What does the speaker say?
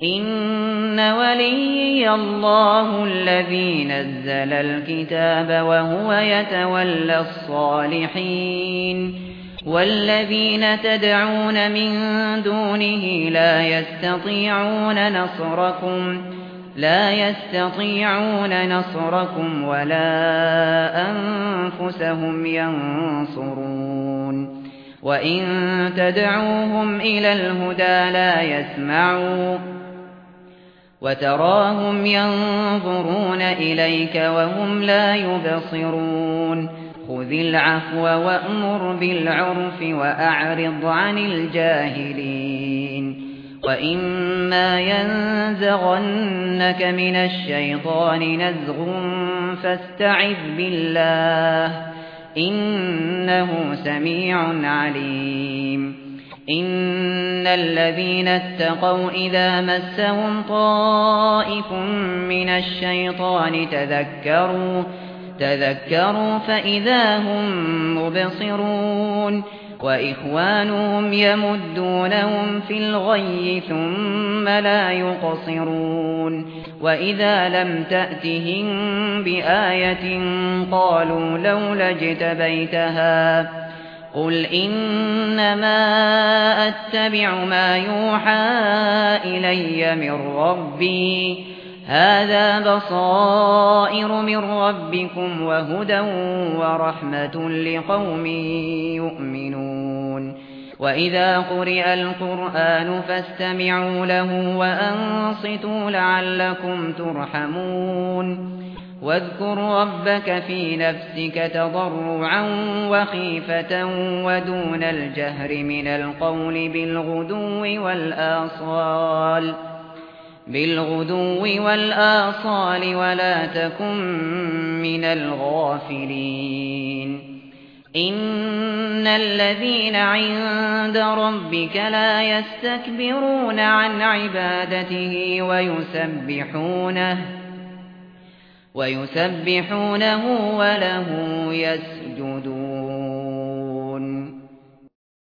إن وليي الله الذي نزل الكتاب وهو يتولى الصالحين والذين تدعون من دونه لا يستطيعون نصركم ولا أنفسهم ينصرون وإن تدعوهم إلى الهدى لا يسمعوا وتراهم ينظرون إليك وهم لا يبصرون خذ العفو وأمر بالعرف وأعرض عن الجاهلين وإما ينزغنك من الشيطان نزغ فاستعذ بالله إنه سميع عليم إن الذين اتقوا إذا مسهم طائف من الشيطان تذكروا فإذا هم مبصرون وإخوانهم يمدونهم في الغي ثم لا يقصرون وإذا لم تأتهم بآية قالوا لولا اجتبيتها قل إنما أتبع ما يوحى إلي من ربي هذا بصائر من ربكم وهدى ورحمة لقوم يؤمنون وإذا قرئ القرآن فاستمعوا له وأنصتوا لعلكم ترحمون واذكر ربك في نفسك تضرعا وخيفة ودون الجهر من القول بالغدو والآصال ولا تكن من الغافلين إن الذين عند ربك لا يستكبرون عن عبادته ويسبحونه وله يسجدون